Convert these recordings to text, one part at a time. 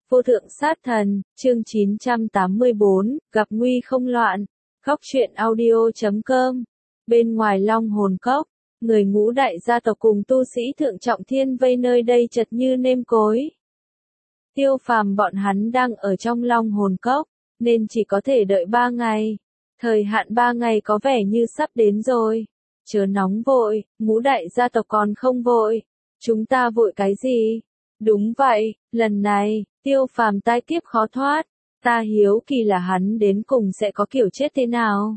Vô thượng sát thần, chương 984, gặp nguy không loạn. Góc truyện audio.com. Bên ngoài Long Hồn Cốc, người Ngũ đại gia tộc cùng tu sĩ thượng trọng thiên vây nơi đây chật như nêm cối. Tiêu Phàm bọn hắn đang ở trong Long Hồn Cốc, nên chỉ có thể đợi 3 ngày. Thời hạn 3 ngày có vẻ như sắp đến rồi. Chớ nóng vội, Ngũ đại gia tộc còn không vội. Chúng ta vội cái gì? Đúng vậy, lần này, Tiêu Phàm tai kiếp khó thoát. Ta hiếu kỳ là hắn đến cùng sẽ có kiểu chết thế nào.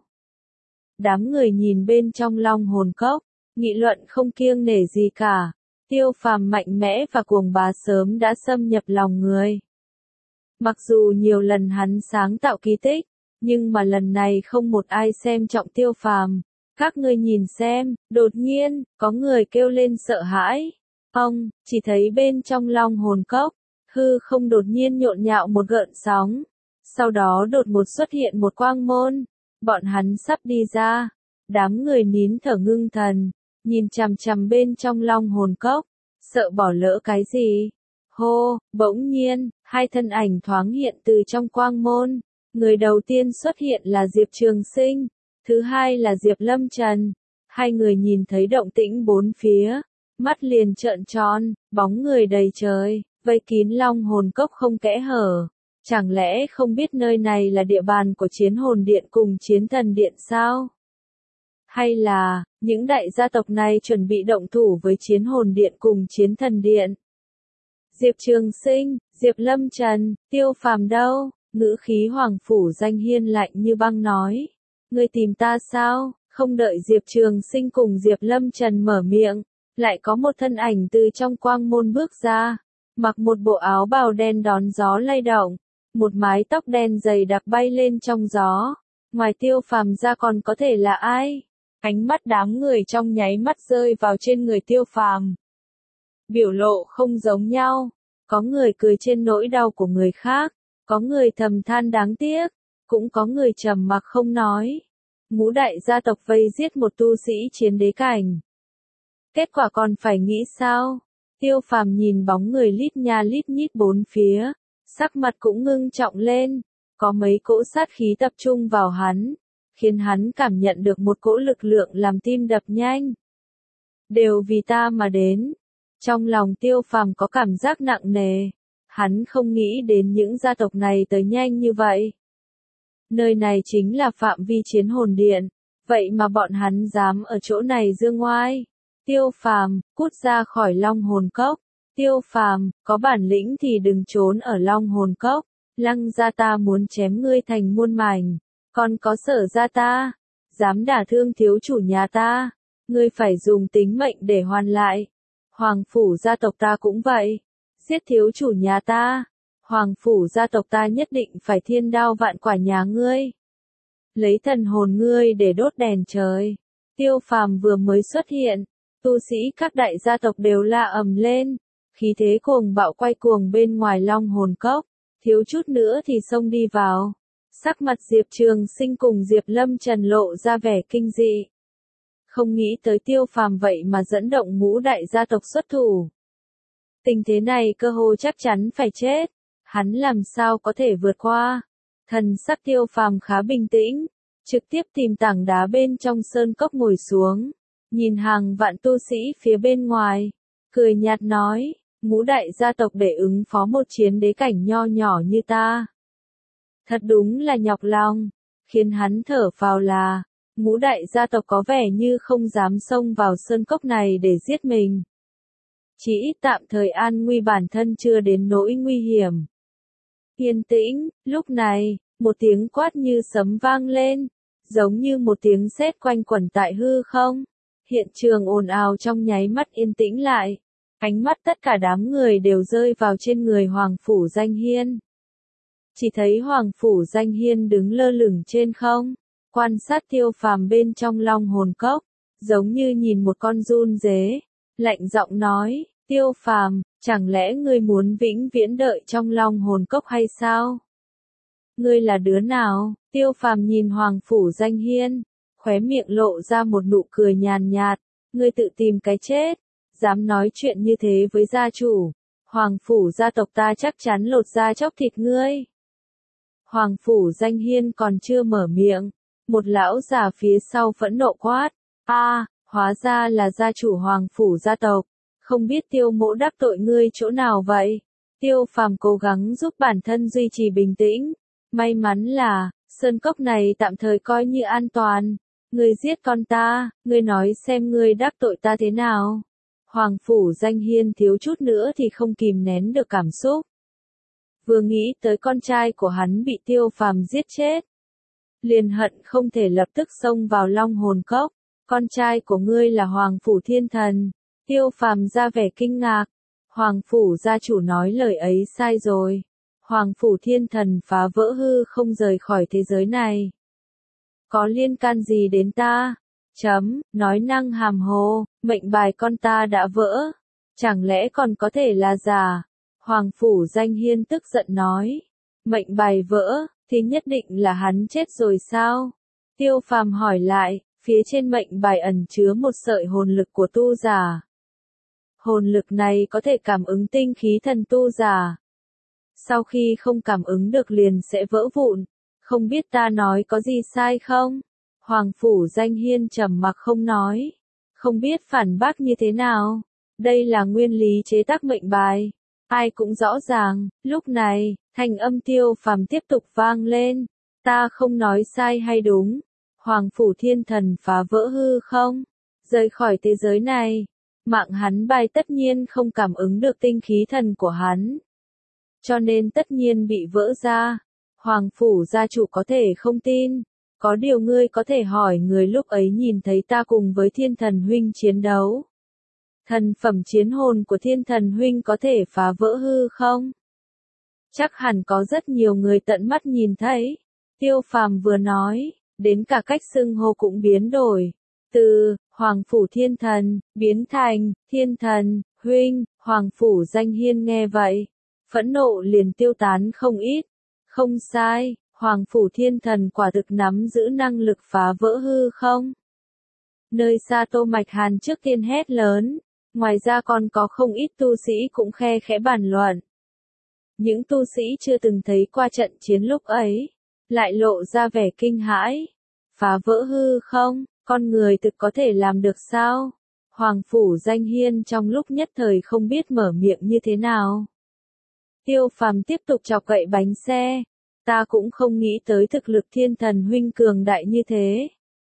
Đám người nhìn bên trong Long Hồn Cốc, nghị luận không kiêng nể gì cả. Tiêu Phàm mạnh mẽ và cuồng bá sớm đã xâm nhập lòng người. Mặc dù nhiều lần hắn sáng tạo kỳ tích, nhưng mà lần này không một ai xem trọng Tiêu Phàm. Các ngươi nhìn xem, đột nhiên, có người kêu lên sợ hãi. Ông, chỉ thấy bên trong Long Hồn Cốc, hư không đột nhiên nhộn nhạo một gợn sóng. Sau đó đột ngột xuất hiện một quang môn. Bọn hắn sắp đi ra. Đám người nín thở ngưng thần, nhìn chằm chằm bên trong Long Hồn Cốc, sợ bỏ lỡ cái gì. Hô, bỗng nhiên, hai thân ảnh thoáng hiện từ trong quang môn. Người đầu tiên xuất hiện là Diệp Trường Sinh, thứ hai là Diệp Lâm Trần. Hai người nhìn thấy động tĩnh bốn phía, mắt liền trợn tròn, bóng người đầy trời, vây kín Long Hồn Cốc không kẽ hở. Chẳng lẽ không biết nơi này là địa bàn của Chiến Hồn Điện cùng Chiến Thần Điện sao? Hay là, những đại gia tộc này chuẩn bị động thủ với Chiến Hồn Điện cùng Chiến Thần Điện? Diệp Trường Sinh, Diệp Lâm Trần, Tiêu Phàm đâu? Ngữ khí Hoàng Phủ Danh Hiên lạnh như băng nói. Ngươi tìm ta sao? Không đợi Diệp Trường Sinh cùng Diệp Lâm Trần mở miệng, lại có một thân ảnh từ trong quang môn bước ra, mặc một bộ áo bào đen đón gió lay động, một mái tóc đen dày đặc bay lên trong gió. Ngoài Tiêu Phàm ra còn có thể là ai? Ánh mắt đám người trong nháy mắt rơi vào trên người Tiêu Phàm. Biểu lộ không giống nhau, có người cười trên nỗi đau của người khác, có người thầm than đáng tiếc, cũng có người trầm mặc không nói. Ngũ đại gia tộc vây giết một tu sĩ chiến đế cảnh. Kết quả còn phải nghĩ sao? Tiêu Phàm nhìn bóng người lít nha lít nhít bốn phía, sắc mặt cũng ngưng trọng lên, có mấy cỗ sát khí tập trung vào hắn, khiến hắn cảm nhận được một cỗ lực lượng làm tim đập nhanh. Đều vì ta mà đến. Trong lòng Tiêu Phàm có cảm giác nặng nề, hắn không nghĩ đến những gia tộc này tới nhanh như vậy. Nơi này chính là phạm vi Chiến Hồn Điện, vậy mà bọn hắn dám ở chỗ này dương ngoai. Tiêu Phàm, cút ra khỏi Long Hồn Cốc. Tiêu Phàm, có bản lĩnh thì đừng trốn ở Long Hồn Cốc. Lăng gia ta muốn chém ngươi thành muôn mảnh. Còn có Sở gia ta, dám đả thương thiếu chủ nhà ta, ngươi phải dùng tính mệnh để hoàn lại. Hoàng Phủ gia tộc ta cũng vậy, giết thiếu chủ nhà ta, Hoàng Phủ gia tộc ta nhất định phải thiên đao vạn quả nhà ngươi. Lấy thần hồn ngươi để đốt đèn trời. Tiêu Phàm vừa mới xuất hiện, tu sĩ các đại gia tộc đều la ầm lên, khí thế cuồng bạo quay cuồng bên ngoài Long Hồn Cốc, thiếu chút nữa thì xông đi vào. Sắc mặt Diệp Trường Sinh cùng Diệp Lâm Trần lộ ra vẻ kinh dị. Không nghĩ tới Tiêu Phàm vậy mà dẫn động ngũ đại gia tộc xuất thủ. Tình thế này cơ hồ chắc chắn phải chết, hắn làm sao có thể vượt qua. Thần sắc Tiêu Phàm khá bình tĩnh, trực tiếp tìm tảng đá bên trong sơn cốc ngồi xuống, nhìn hàng vạn tu sĩ phía bên ngoài, cười nhạt nói, ngũ đại gia tộc để ứng phó một chiến đế cảnh nho nhỏ như ta. Thật đúng là nhọc lòng, khiến hắn thở phào là, ngũ đại gia tộc có vẻ như không dám xông vào sơn cốc này để giết mình. Chỉ ít tạm thời an nguy bản thân chưa đến nỗi nguy hiểm. Yên tĩnh, lúc này, một tiếng quát như sấm vang lên, giống như một tiếng sét quanh quẩn tại hư không. Hiện trường ồn ào trong nháy mắt yên tĩnh lại, ánh mắt tất cả đám người đều rơi vào trên người Hoàng Phủ Danh Hiên. Chỉ thấy Hoàng Phủ Danh Hiên đứng lơ lửng trên không, quan sát Tiêu Phàm bên trong Long Hồn Cốc, giống như nhìn một con giun dế, lạnh giọng nói, Tiêu Phàm, chẳng lẽ ngươi muốn vĩnh viễn đợi trong Long Hồn Cốc hay sao? Ngươi là đứa nào? Tiêu Phàm nhìn Hoàng Phủ Danh Hiên, khóe miệng lộ ra một nụ cười nhàn nhạt, ngươi tự tìm cái chết, dám nói chuyện như thế với gia chủ. Hoàng phủ gia tộc ta chắc chắn lột da chóc thịt ngươi. Hoàng phủ Danh Hiên còn chưa mở miệng, một lão già phía sau phẫn nộ quát, hóa ra là gia chủ Hoàng phủ gia tộc, không biết Tiêu Mỗ đắc tội ngươi chỗ nào vậy? Tiêu Phàm cố gắng giúp bản thân duy trì bình tĩnh, may mắn là, sơn cốc này tạm thời coi như an toàn, ngươi giết con ta, ngươi nói xem ngươi đắc tội ta thế nào? Hoàng phủ Danh Hiên thiếu chút nữa thì không kìm nén được cảm xúc. Vừa nghĩ tới con trai của hắn bị Tiêu Phàm giết chết, liền hận không thể lập tức xông vào Long Hồn Cốc. Con trai của ngươi là Hoàng phủ Thiên Thần. Tiêu Phàm ra vẻ kinh ngạc. Hoàng phủ gia chủ nói lời ấy sai rồi. Hoàng phủ Thiên Thần phá vỡ hư không rời khỏi thế giới này. Có liên can gì đến ta? Nói năng hàm hồ, mệnh bài con ta đã vỡ. Chẳng lẽ còn có thể là giả? Hoàng phủ Danh Hiên tức giận nói. Mệnh bài vỡ, thì nhất định là hắn chết rồi sao? Tiêu Phàm hỏi lại, phía trên mệnh bài ẩn chứa một sợi hồn lực của tu giả. Hồn lực này có thể cảm ứng tinh khí thần tu giả. Sau khi không cảm ứng được liền sẽ vỡ vụn. Không biết ta nói có gì sai không? Hoàng phủ Danh Hiên trầm mặc không nói. Không biết phản bác như thế nào. Đây là nguyên lý chế tác mệnh bài. Ai cũng rõ ràng, lúc này, thanh âm Tiêu Phàm tiếp tục vang lên. Ta không nói sai hay đúng. Hoàng phủ Thiên Thần phá vỡ hư không? Rời khỏi thế giới này. Mạng hắn bài tất nhiên không cảm ứng được tinh khí thần của hắn. Cho nên tất nhiên bị vỡ ra. Hoàng phủ gia chủ có thể không tin. Có điều ngươi có thể hỏi người lúc ấy nhìn thấy ta cùng với Thiên Thần huynh chiến đấu. Thần phẩm chiến hồn của Thiên Thần huynh có thể phá vỡ hư không? Chắc hẳn có rất nhiều người tận mắt nhìn thấy. Tiêu Phàm vừa nói, đến cả cách xưng hô cũng biến đổi. Từ Hoàng phủ Thiên Thần biến thành Thiên Thần huynh. Hoàng phủ Danh Hiên nghe vậy, phẫn nộ liền tiêu tán không ít. Không sai, Hoàng phủ Thiên Thần quả thực nắm giữ năng lực phá vỡ hư không. Nơi xa Tô Mạch Hàn trước tiên hét lớn. Ngoài ra còn có không ít tu sĩ cũng khe khẽ bàn luận. Những tu sĩ chưa từng thấy qua trận chiến lúc ấy, lại lộ ra vẻ kinh hãi. Phá vỡ hư không, con người thực có thể làm được sao? Hoàng phủ Danh Hiên trong lúc nhất thời không biết mở miệng như thế nào. Tiêu Phàm tiếp tục chọc gậy bánh xe. Ta cũng không nghĩ tới thực lực Thiên Thần huynh cường đại như thế.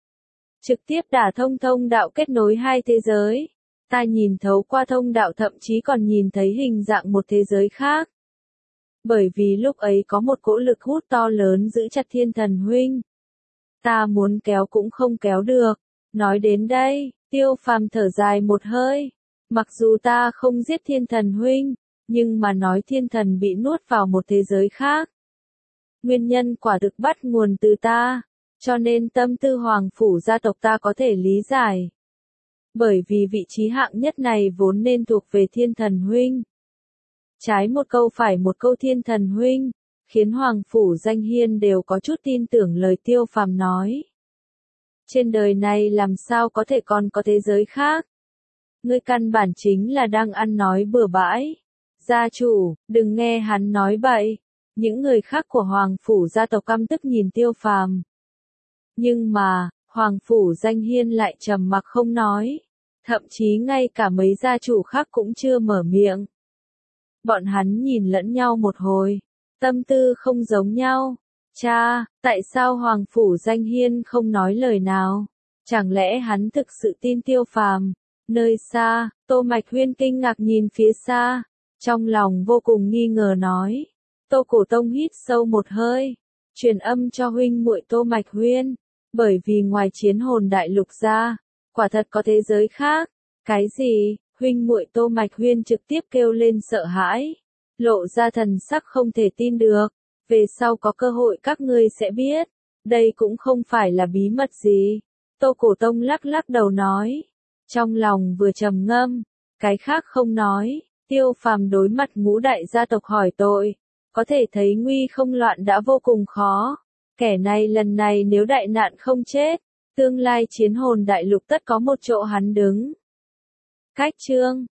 Trực tiếp đả thông thông đạo kết nối hai thế giới. Ta nhìn thấu qua thông đạo thậm chí còn nhìn thấy hình dạng một thế giới khác. Bởi vì lúc ấy có một cỗ lực hút to lớn giữ chặt Thiên Thần huynh. Ta muốn kéo cũng không kéo được. Nói đến đây, Tiêu Phàm thở dài một hơi. Mặc dù ta không giết Thiên Thần huynh, nhưng mà nói Thiên Thần bị nuốt vào một thế giới khác. Nguyên nhân quả thực bắt nguồn từ ta, cho nên tâm tư Hoàng phủ gia tộc ta có thể lý giải. Bởi vì vị trí hạng nhất này vốn nên thuộc về Thiên Thần huynh. Trái một câu phải một câu Thiên Thần huynh, khiến Hoàng phủ Danh Hiên đều có chút tin tưởng lời Tiêu Phàm nói. Trên đời này làm sao có thể còn có thế giới khác? Ngươi căn bản chính là đang ăn nói bừa bãi. Gia chủ, đừng nghe hắn nói bậy. Những người khác của Hoàng phủ gia tộc căm tức nhìn Tiêu Phàm. Nhưng mà, Hoàng phủ Danh Hiên lại trầm mặc không nói. Thậm chí ngay cả mấy gia chủ khác cũng chưa mở miệng. Bọn hắn nhìn lẫn nhau một hồi. Tâm tư không giống nhau. Cha, tại sao Hoàng phủ Danh Hiên không nói lời nào? Chẳng lẽ hắn thực sự tin Tiêu Phàm? Nơi xa, Tô Mạch Huyên kinh ngạc nhìn phía xa. Trong lòng vô cùng nghi ngờ nói. Tô Cổ Tông hít sâu một hơi. Truyền âm cho huynh muội Tô Mạch Huyên. Bởi vì ngoài chiến hồn đại lục ra, quả thật có thế giới khác. Cái gì? Huynh muội Tô Mạch Huyên trực tiếp kêu lên sợ hãi. Lộ ra thần sắc không thể tin được. Về sau có cơ hội các ngươi sẽ biết. Đây cũng không phải là bí mật gì. Tô Cổ Tông lắc lắc đầu nói. Trong lòng vừa trầm ngâm. Cái khác không nói. Tiêu Phàm đối mặt ngũ đại gia tộc hỏi tội. Có thể thấy nguy không loạn đã vô cùng khó. Kẻ này lần này nếu đại nạn không chết, tương lai chiến hồn đại lục tất có một chỗ hắn đứng. Cách chương